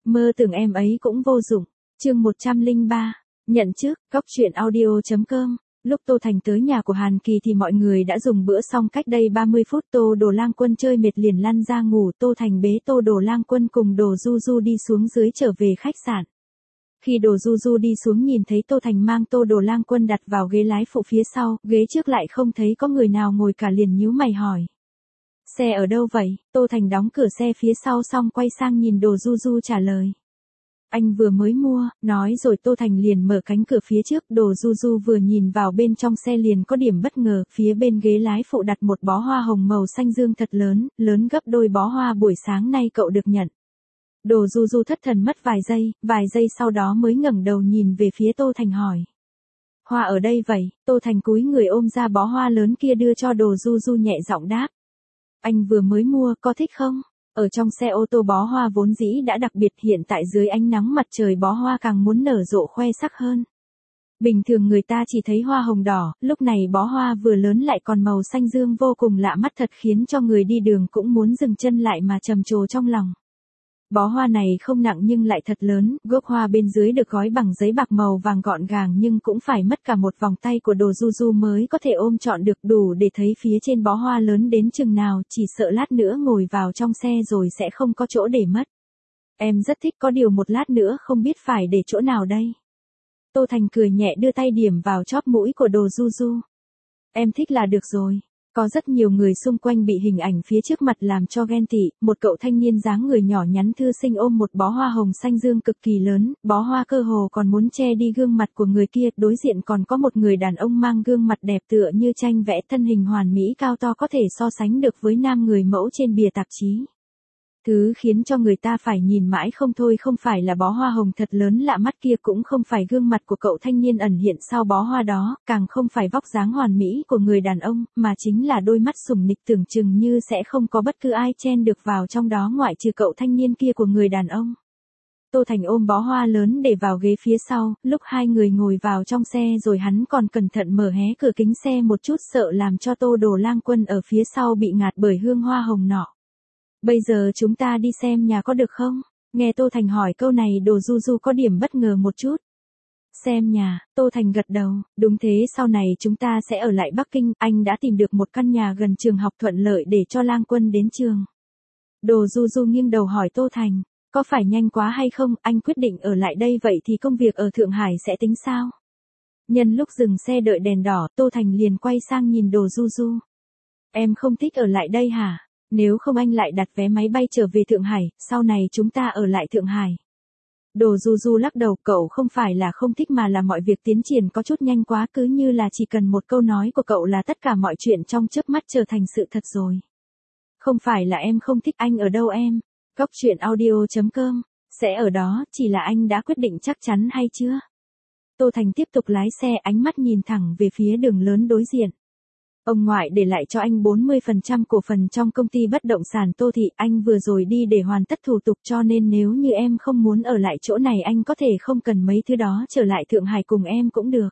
Mơ tưởng em ấy cũng vô dụng. Chương 103. Nhận trước, góc truyện audio.com. Lúc Tô Thành tới nhà của Hàn Kỳ thì mọi người đã dùng bữa xong cách đây 30 phút. Tô Đồ Lang Quân chơi mệt liền lăn ra ngủ. Tô Thành bế Tô Đồ Lang Quân cùng Đồ Du Du đi xuống dưới trở về khách sạn. Khi Đồ Du Du đi xuống nhìn thấy Tô Thành mang Tô Đồ Lang Quân đặt vào ghế lái phụ phía sau, ghế trước lại không thấy có người nào ngồi cả liền nhíu mày hỏi. Xe ở đâu vậy? Tô Thành đóng cửa xe phía sau xong quay sang nhìn Đồ Du Du trả lời. Anh vừa mới mua, nói rồi Tô Thành liền mở cánh cửa phía trước. Đồ Du Du vừa nhìn vào bên trong xe liền có điểm bất ngờ, phía bên ghế lái phụ đặt một bó hoa hồng màu xanh dương thật lớn, lớn gấp đôi bó hoa buổi sáng nay cậu được nhận. Đồ Du Du thất thần mất vài giây sau đó mới ngẩng đầu nhìn về phía Tô Thành hỏi. Hoa ở đây vậy? Tô Thành cúi người ôm ra bó hoa lớn kia đưa cho Đồ Du Du nhẹ giọng đáp. Anh vừa mới mua, có thích không? Ở trong xe ô tô bó hoa vốn dĩ đã đặc biệt, hiện tại dưới ánh nắng mặt trời bó hoa càng muốn nở rộ khoe sắc hơn. Bình thường người ta chỉ thấy hoa hồng đỏ, lúc này bó hoa vừa lớn lại còn màu xanh dương vô cùng lạ mắt thật khiến cho người đi đường cũng muốn dừng chân lại mà trầm trồ trong lòng. Bó hoa này không nặng nhưng lại thật lớn, gốc hoa bên dưới được gói bằng giấy bạc màu vàng gọn gàng nhưng cũng phải mất cả một vòng tay của Đồ Du Du mới có thể ôm trọn được, đủ để thấy phía trên bó hoa lớn đến chừng nào, chỉ sợ lát nữa ngồi vào trong xe rồi sẽ không có chỗ để mất. Em rất thích, có điều một lát nữa không biết phải để chỗ nào đây. Tô Thành cười nhẹ đưa tay điểm vào chóp mũi của Đồ Du Du. Em thích là được rồi. Có rất nhiều người xung quanh bị hình ảnh phía trước mặt làm cho ghen tị, một cậu thanh niên dáng người nhỏ nhắn thư sinh ôm một bó hoa hồng xanh dương cực kỳ lớn, bó hoa cơ hồ còn muốn che đi gương mặt của người kia, đối diện còn có một người đàn ông mang gương mặt đẹp tựa như tranh vẽ, thân hình hoàn mỹ cao to có thể so sánh được với nam người mẫu trên bìa tạp chí. Thứ khiến cho người ta phải nhìn mãi không thôi không phải là bó hoa hồng thật lớn lạ mắt kia, cũng không phải gương mặt của cậu thanh niên ẩn hiện sau bó hoa đó, càng không phải vóc dáng hoàn mỹ của người đàn ông, mà chính là đôi mắt sủng nịch tưởng chừng như sẽ không có bất cứ ai chen được vào trong đó ngoại trừ cậu thanh niên kia của người đàn ông. Tô Thành ôm bó hoa lớn để vào ghế phía sau, lúc hai người ngồi vào trong xe rồi hắn còn cẩn thận mở hé cửa kính xe một chút, sợ làm cho Tô Đồ Lang Quân ở phía sau bị ngạt bởi hương hoa hồng nọ. Bây giờ chúng ta đi xem nhà có được không? Nghe Tô Thành hỏi câu này Đồ Du Du có điểm bất ngờ một chút. Xem nhà, Tô Thành gật đầu, đúng thế, sau này chúng ta sẽ ở lại Bắc Kinh, anh đã tìm được một căn nhà gần trường học thuận lợi để cho Lang Quân đến trường. Đồ Du Du nghiêng đầu hỏi Tô Thành, có phải nhanh quá hay không, anh quyết định ở lại đây vậy thì công việc ở Thượng Hải sẽ tính sao? Nhân lúc dừng xe đợi đèn đỏ, Tô Thành liền quay sang nhìn Đồ Du Du. Em không thích ở lại đây hả? Nếu không anh lại đặt vé máy bay trở về Thượng Hải, sau này chúng ta ở lại Thượng Hải. Đồ Du Du lắc đầu, cậu không phải là không thích mà là mọi việc tiến triển có chút nhanh quá, cứ như là chỉ cần một câu nói của cậu là tất cả mọi chuyện trong chớp mắt trở thành sự thật rồi. Không phải là em không thích, anh ở đâu em? Góc truyện audio.com, sẽ ở đó, chỉ là anh đã quyết định chắc chắn hay chưa? Tô Thành tiếp tục lái xe, ánh mắt nhìn thẳng về phía đường lớn đối diện. Ông ngoại để lại cho anh 40% cổ phần trong công ty bất động sản Tô Thị, anh vừa rồi đi để hoàn tất thủ tục, cho nên nếu như em không muốn ở lại chỗ này anh có thể không cần mấy thứ đó, trở lại Thượng Hải cùng em cũng được.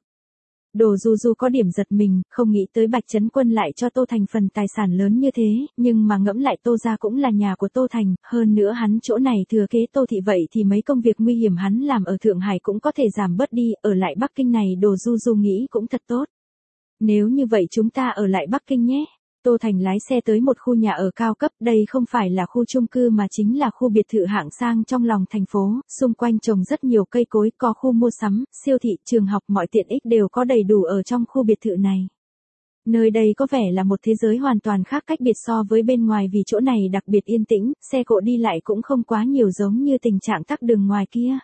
Đồ Du Du có điểm giật mình, không nghĩ tới Bạch Trấn Quân lại cho Tô Thành phần tài sản lớn như thế, nhưng mà ngẫm lại Tô gia cũng là nhà của Tô Thành, hơn nữa hắn chỗ này thừa kế Tô Thị vậy thì mấy công việc nguy hiểm hắn làm ở Thượng Hải cũng có thể giảm bớt đi, ở lại Bắc Kinh này Đồ Du Du nghĩ cũng thật tốt. Nếu như vậy chúng ta ở lại Bắc Kinh nhé. Tô Thành lái xe tới một khu nhà ở cao cấp, đây không phải là khu chung cư mà chính là khu biệt thự hạng sang trong lòng thành phố, xung quanh trồng rất nhiều cây cối, có khu mua sắm, siêu thị, trường học, mọi tiện ích đều có đầy đủ ở trong khu biệt thự này. Nơi đây có vẻ là một thế giới hoàn toàn khác cách biệt so với bên ngoài vì chỗ này đặc biệt yên tĩnh, xe cộ đi lại cũng không quá nhiều giống như tình trạng tắc đường ngoài kia.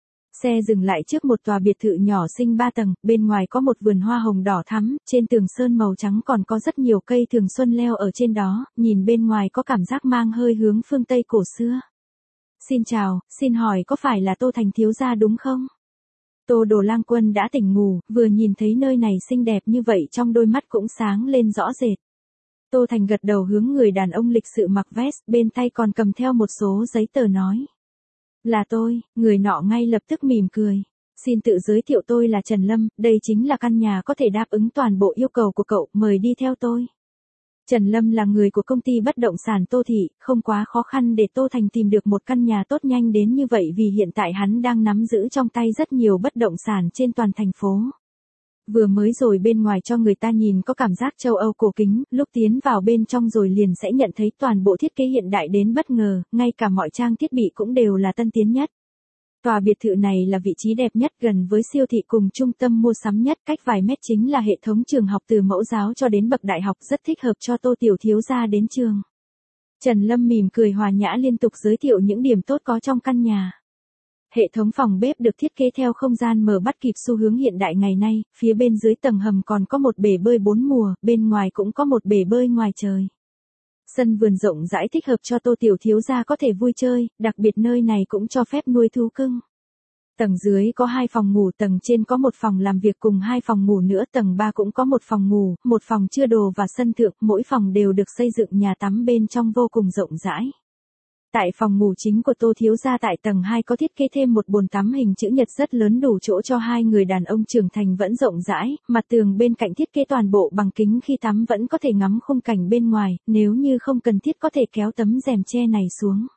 Xe dừng lại trước một tòa biệt thự nhỏ xinh 3 tầng, bên ngoài có một vườn hoa hồng đỏ thắm, trên tường sơn màu trắng còn có rất nhiều cây thường xuân leo ở trên đó, nhìn bên ngoài có cảm giác mang hơi hướng phương Tây cổ xưa. Xin chào, xin hỏi có phải là Tô Thành thiếu gia đúng không? Tô Đồ Lang Quân đã tỉnh ngủ, vừa nhìn thấy nơi này xinh đẹp như vậy trong đôi mắt cũng sáng lên rõ rệt. Tô Thành gật đầu hướng người đàn ông lịch sự mặc vest, bên tay còn cầm theo một số giấy tờ nói. Là tôi, người nọ ngay lập tức mỉm cười. Xin tự giới thiệu, tôi là Trần Lâm, đây chính là căn nhà có thể đáp ứng toàn bộ yêu cầu của cậu, mời đi theo tôi. Trần Lâm là người của công ty bất động sản Tô Thị, không quá khó khăn để Tô Thành tìm được một căn nhà tốt nhanh đến như vậy vì hiện tại hắn đang nắm giữ trong tay rất nhiều bất động sản trên toàn thành phố. Vừa mới rồi bên ngoài cho người ta nhìn có cảm giác châu Âu cổ kính, lúc tiến vào bên trong rồi liền sẽ nhận thấy toàn bộ thiết kế hiện đại đến bất ngờ, ngay cả mọi trang thiết bị cũng đều là tân tiến nhất. Tòa biệt thự này là vị trí đẹp nhất gần với siêu thị cùng trung tâm mua sắm nhất, cách vài mét chính là hệ thống trường học từ mẫu giáo cho đến bậc đại học, rất thích hợp cho Tô tiểu thiếu gia đến trường. Trần Lâm mỉm cười hòa nhã liên tục giới thiệu những điểm tốt có trong căn nhà. Hệ thống phòng bếp được thiết kế theo không gian mở bắt kịp xu hướng hiện đại ngày nay, phía bên dưới tầng hầm còn có một bể bơi 4 mùa, bên ngoài cũng có một bể bơi ngoài trời. Sân vườn rộng rãi thích hợp cho Tô tiểu thiếu gia có thể vui chơi, đặc biệt nơi này cũng cho phép nuôi thú cưng. Tầng dưới có 2 phòng ngủ, tầng trên có một phòng làm việc cùng 2 phòng ngủ nữa, tầng 3 cũng có một phòng ngủ, một phòng chứa đồ và sân thượng, mỗi phòng đều được xây dựng nhà tắm bên trong vô cùng rộng rãi. Tại phòng ngủ chính của Tô thiếu gia tại tầng 2 có thiết kế thêm một bồn tắm hình chữ nhật rất lớn đủ chỗ cho 2 người đàn ông trưởng thành vẫn rộng rãi, mặt tường bên cạnh thiết kế toàn bộ bằng kính khi tắm vẫn có thể ngắm khung cảnh bên ngoài, nếu như không cần thiết có thể kéo tấm rèm che này xuống.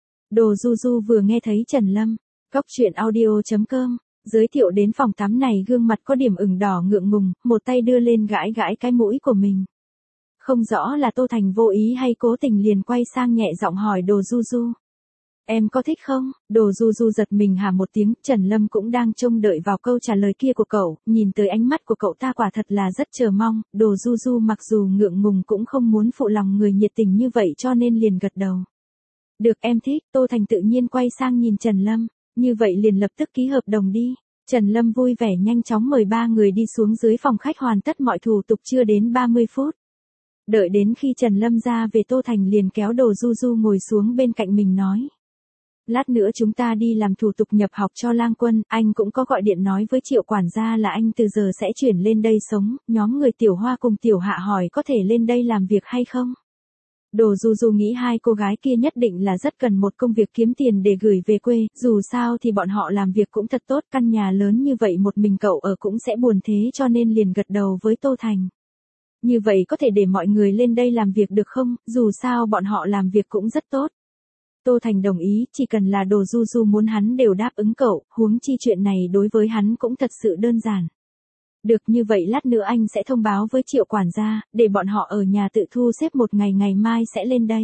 Đồ Du Du vừa nghe thấy Trần Lâm, Cóc truyện audio.com, giới thiệu đến phòng tắm này gương mặt có điểm ửng đỏ ngượng ngùng, một tay đưa lên gãi gãi cái mũi của mình. Không rõ là Tô Thành vô ý hay cố tình liền quay sang nhẹ giọng hỏi Đồ Du Du. Em có thích không? Đồ Du Du giật mình hả một tiếng, Trần Lâm cũng đang trông đợi vào câu trả lời kia của cậu, nhìn tới ánh mắt của cậu ta quả thật là rất chờ mong, Đồ Du Du mặc dù ngượng ngùng cũng không muốn phụ lòng người nhiệt tình như vậy cho nên liền gật đầu. Được em thích, Tô Thành tự nhiên quay sang nhìn Trần Lâm, như vậy liền lập tức ký hợp đồng đi. Trần Lâm vui vẻ nhanh chóng mời 3 người đi xuống dưới phòng khách hoàn tất mọi thủ tục chưa đến 30 phút. Đợi đến khi Trần Lâm ra về Tô Thành liền kéo Đồ Du Du ngồi xuống bên cạnh mình nói. Lát nữa chúng ta đi làm thủ tục nhập học cho Lang Quân, anh cũng có gọi điện nói với Triệu quản gia là anh từ giờ sẽ chuyển lên đây sống, nhóm người Tiểu Hoa cùng Tiểu Hạ hỏi có thể lên đây làm việc hay không. Đồ Du Du nghĩ 2 cô gái kia nhất định là rất cần một công việc kiếm tiền để gửi về quê, dù sao thì bọn họ làm việc cũng thật tốt, căn nhà lớn như vậy một mình cậu ở cũng sẽ buồn thế cho nên liền gật đầu với Tô Thành. Như vậy có thể để mọi người lên đây làm việc được không, dù sao bọn họ làm việc cũng rất tốt. Tô Thành đồng ý, chỉ cần là Đồ Du Du muốn hắn đều đáp ứng cậu, huống chi chuyện này đối với hắn cũng thật sự đơn giản. Được như vậy lát nữa anh sẽ thông báo với Triệu quản gia, để bọn họ ở nhà tự thu xếp một ngày, ngày mai sẽ lên đây.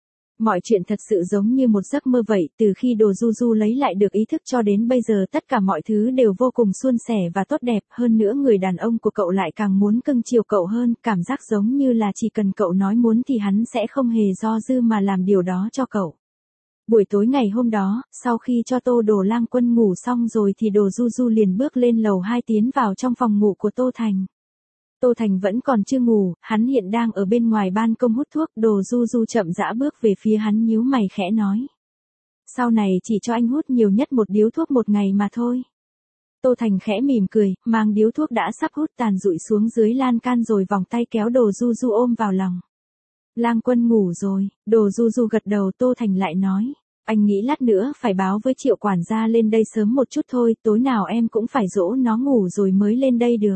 Mọi chuyện thật sự giống như một giấc mơ vậy, từ khi Đồ Du Du lấy lại được ý thức cho đến bây giờ tất cả mọi thứ đều vô cùng suôn sẻ và tốt đẹp, hơn nữa người đàn ông của cậu lại càng muốn cưng chiều cậu hơn, cảm giác giống như là chỉ cần cậu nói muốn thì hắn sẽ không hề do dự mà làm điều đó cho cậu. Buổi tối ngày hôm đó, sau khi cho Đồ Lang Quân ngủ xong rồi thì Đồ Du Du liền bước lên lầu 2 tiến vào trong phòng ngủ của Tô Thành. Tô Thành vẫn còn chưa ngủ, hắn hiện đang ở bên ngoài ban công hút thuốc, Đồ Du Du chậm rãi bước về phía hắn nhíu mày khẽ nói. Sau này chỉ cho anh hút nhiều nhất một điếu thuốc một ngày mà thôi. Tô Thành khẽ mỉm cười, mang điếu thuốc đã sắp hút tàn rụi xuống dưới lan can rồi vòng tay kéo Đồ Du Du ôm vào lòng. Lang Quân ngủ rồi, Đồ Du Du gật đầu. Tô Thành lại nói. Anh nghĩ lát nữa phải báo với Triệu quản gia lên đây sớm một chút thôi, tối nào em cũng phải dỗ nó ngủ rồi mới lên đây được.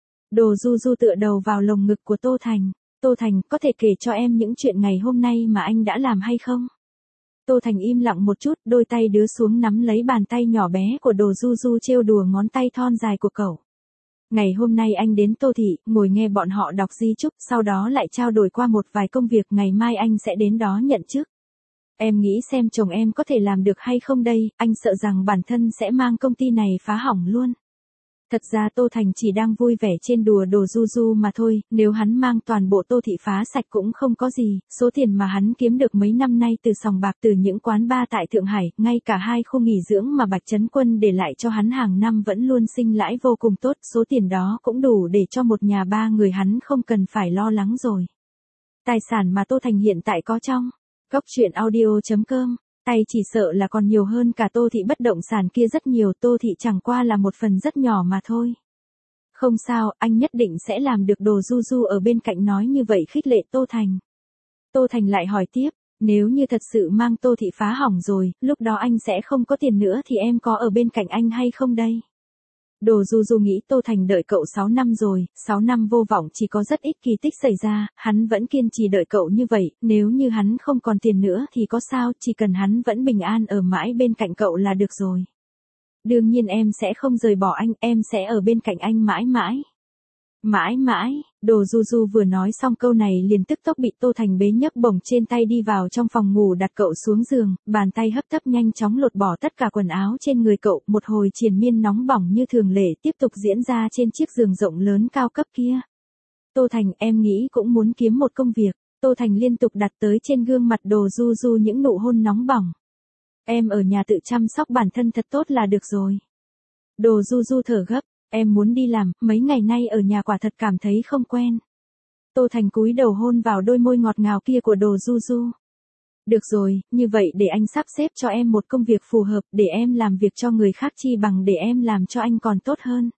Đồ Du Du tựa đầu vào lồng ngực của Tô Thành. Tô Thành, có thể kể cho em những chuyện ngày hôm nay mà anh đã làm hay không? Tô Thành im lặng một chút, đôi tay đưa xuống nắm lấy bàn tay nhỏ bé của Đồ Du Du trêu đùa ngón tay thon dài của cậu. Ngày hôm nay anh đến Tô Thị, ngồi nghe bọn họ đọc di chúc, sau đó lại trao đổi qua một vài công việc, ngày mai anh sẽ đến đó nhận chức. Em nghĩ xem chồng em có thể làm được hay không đây, anh sợ rằng bản thân sẽ mang công ty này phá hỏng luôn. Thật ra Tô Thành chỉ đang vui vẻ trên đùa Đồ Du Du mà thôi, nếu hắn mang toàn bộ Tô Thị phá sạch cũng không có gì, số tiền mà hắn kiếm được mấy năm nay từ sòng bạc, từ những quán bar tại Thượng Hải, ngay cả 2 khu nghỉ dưỡng mà Bạch Trấn Quân để lại cho hắn hàng năm vẫn luôn sinh lãi vô cùng tốt, số tiền đó cũng đủ để cho một nhà 3 người hắn không cần phải lo lắng rồi. Tài sản mà Tô Thành hiện tại có trong Cóc truyện audio.com, tay chỉ sợ là còn nhiều hơn cả Tô Thị bất động sản kia rất nhiều, Tô Thị chẳng qua là một phần rất nhỏ mà thôi. Không sao, anh nhất định sẽ làm được. Đồ Du Du ở bên cạnh nói như vậy khích lệ Tô Thành. Tô Thành lại hỏi tiếp, nếu như thật sự mang Tô Thị phá hỏng rồi, lúc đó anh sẽ không có tiền nữa thì em có ở bên cạnh anh hay không đây? Đồ Du Du nghĩ Tô Thành đợi cậu 6 năm rồi, 6 năm vô vọng chỉ có rất ít kỳ tích xảy ra, hắn vẫn kiên trì đợi cậu như vậy, nếu như hắn không còn tiền nữa thì có sao, chỉ cần hắn vẫn bình an ở mãi bên cạnh cậu là được rồi. Đương nhiên em sẽ không rời bỏ anh, em sẽ ở bên cạnh anh mãi mãi. Mãi mãi, Đồ Du Du vừa nói xong câu này liền tức tốc bị Tô Thành bế nhấc bổng trên tay đi vào trong phòng ngủ đặt cậu xuống giường, bàn tay hấp tấp nhanh chóng lột bỏ tất cả quần áo trên người cậu, một hồi triền miên nóng bỏng như thường lệ tiếp tục diễn ra trên chiếc giường rộng lớn cao cấp kia. Tô Thành, em nghĩ cũng muốn kiếm một công việc. Tô Thành liên tục đặt tới trên gương mặt Đồ Du Du những nụ hôn nóng bỏng. Em ở nhà tự chăm sóc bản thân thật tốt là được rồi. Đồ Du Du thở gấp. Em muốn đi làm, mấy ngày nay ở nhà quả thật cảm thấy không quen. Tô Thành cúi đầu hôn vào đôi môi ngọt ngào kia của Đồ Du Du. Được rồi, như vậy để anh sắp xếp cho em một công việc phù hợp, để em làm việc cho người khác chi bằng để em làm cho anh còn tốt hơn.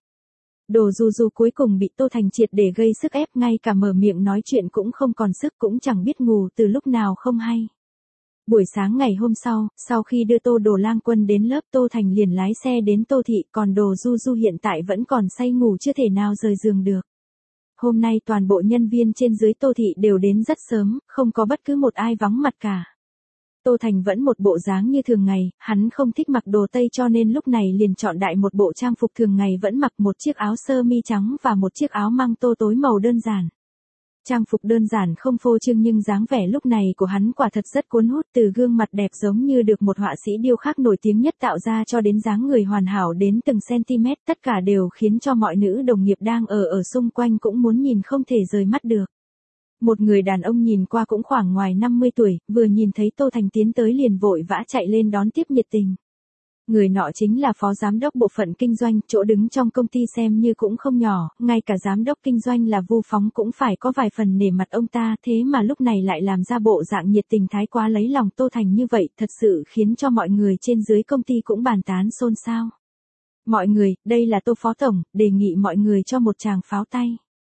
Đồ Du Du cuối cùng bị Tô Thành triệt để gây sức ép, ngay cả mở miệng nói chuyện cũng không còn sức, cũng chẳng biết ngủ từ lúc nào không hay. Buổi sáng ngày hôm sau khi đưa Tô Đồ Lang Quân đến lớp, Tô Thành liền lái xe đến Tô Thị, còn Đồ Du Du hiện tại vẫn còn say ngủ chưa thể nào rời giường được. Hôm nay toàn bộ nhân viên trên dưới Tô Thị đều đến rất sớm, không có bất cứ một ai vắng mặt cả. Tô Thành vẫn một bộ dáng như thường ngày, hắn không thích mặc đồ Tây cho nên lúc này liền chọn đại một bộ trang phục thường ngày vẫn mặc, một chiếc áo sơ mi trắng và một chiếc áo măng tô tối màu đơn giản. Trang phục đơn giản không phô trương nhưng dáng vẻ lúc này của hắn quả thật rất cuốn hút, từ gương mặt đẹp giống như được một họa sĩ điêu khắc nổi tiếng nhất tạo ra cho đến dáng người hoàn hảo đến từng cm, tất cả đều khiến cho mọi nữ đồng nghiệp đang ở xung quanh cũng muốn nhìn không thể rời mắt được. Một người đàn ông nhìn qua cũng khoảng ngoài 50 tuổi, vừa nhìn thấy Tô Thành tiến tới liền vội vã chạy lên đón tiếp nhiệt tình. Người nọ chính là phó giám đốc bộ phận kinh doanh, chỗ đứng trong công ty xem như cũng không nhỏ, ngay cả giám đốc kinh doanh là Vu Phóng cũng phải có vài phần nể mặt ông ta, thế mà lúc này lại làm ra bộ dạng nhiệt tình thái quá lấy lòng Tô Thành như vậy, thật sự khiến cho mọi người trên dưới công ty cũng bàn tán xôn xao. Mọi người, đây là Tô Phó Tổng, đề nghị mọi người cho một tràng pháo tay.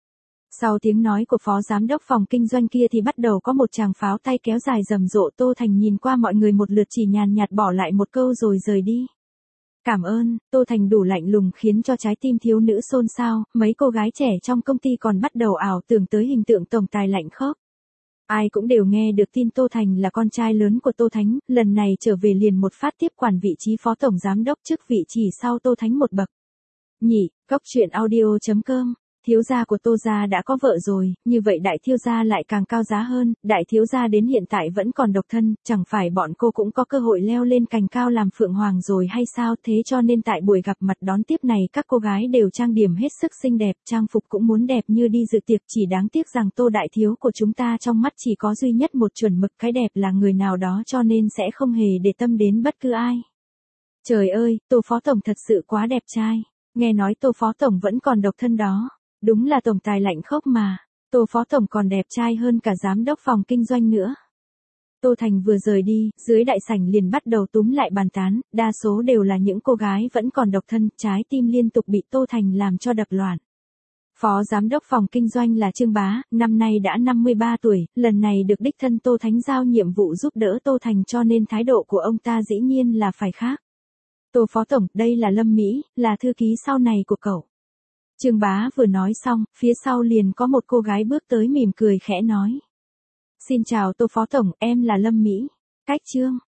Sau tiếng nói của phó giám đốc phòng kinh doanh kia thì bắt đầu có một tràng pháo tay kéo dài rầm rộ. Tô Thành nhìn qua mọi người một lượt chỉ nhàn nhạt bỏ lại một câu rồi rời đi. Cảm ơn, Tô Thành đủ lạnh lùng khiến cho trái tim thiếu nữ xôn xao, mấy cô gái trẻ trong công ty còn bắt đầu ảo tưởng tới hình tượng tổng tài lạnh khốc. Ai cũng đều nghe được tin Tô Thành là con trai lớn của Tô Thánh, lần này trở về liền một phát tiếp quản vị trí phó tổng giám đốc trước vị chỉ sau Tô Thánh một bậc. Nhỉ, Cóc Truyện Audio.com. Thiếu gia của Tô gia đã có vợ rồi, như vậy đại thiếu gia lại càng cao giá hơn, đại thiếu gia đến hiện tại vẫn còn độc thân, chẳng phải bọn cô cũng có cơ hội leo lên cành cao làm phượng hoàng rồi hay sao, thế cho nên tại buổi gặp mặt đón tiếp này các cô gái đều trang điểm hết sức xinh đẹp, trang phục cũng muốn đẹp như đi dự tiệc, chỉ đáng tiếc rằng Tô đại thiếu của chúng ta trong mắt chỉ có duy nhất một chuẩn mực, cái đẹp là người nào đó cho nên sẽ không hề để tâm đến bất cứ ai. Trời ơi, Tô Phó Tổng thật sự quá đẹp trai, nghe nói Tô Phó Tổng vẫn còn độc thân đó. Đúng là tổng tài lạnh khốc mà, Tô Phó Tổng còn đẹp trai hơn cả giám đốc phòng kinh doanh nữa. Tô Thành vừa rời đi, dưới đại sảnh liền bắt đầu túm lại bàn tán, đa số đều là những cô gái vẫn còn độc thân, trái tim liên tục bị Tô Thành làm cho đập loạn. Phó giám đốc phòng kinh doanh là Trương Bá, năm nay đã 53 tuổi, lần này được đích thân Tô Thánh giao nhiệm vụ giúp đỡ Tô Thành cho nên thái độ của ông ta dĩ nhiên là phải khác. Tô Phó Tổng, đây là Lâm Mỹ, là thư ký sau này của cậu. Trương Bá vừa nói xong, phía sau liền có một cô gái bước tới mỉm cười khẽ nói. Xin chào Tô Phó Tổng, em là Lâm Mỹ. Cách Trương.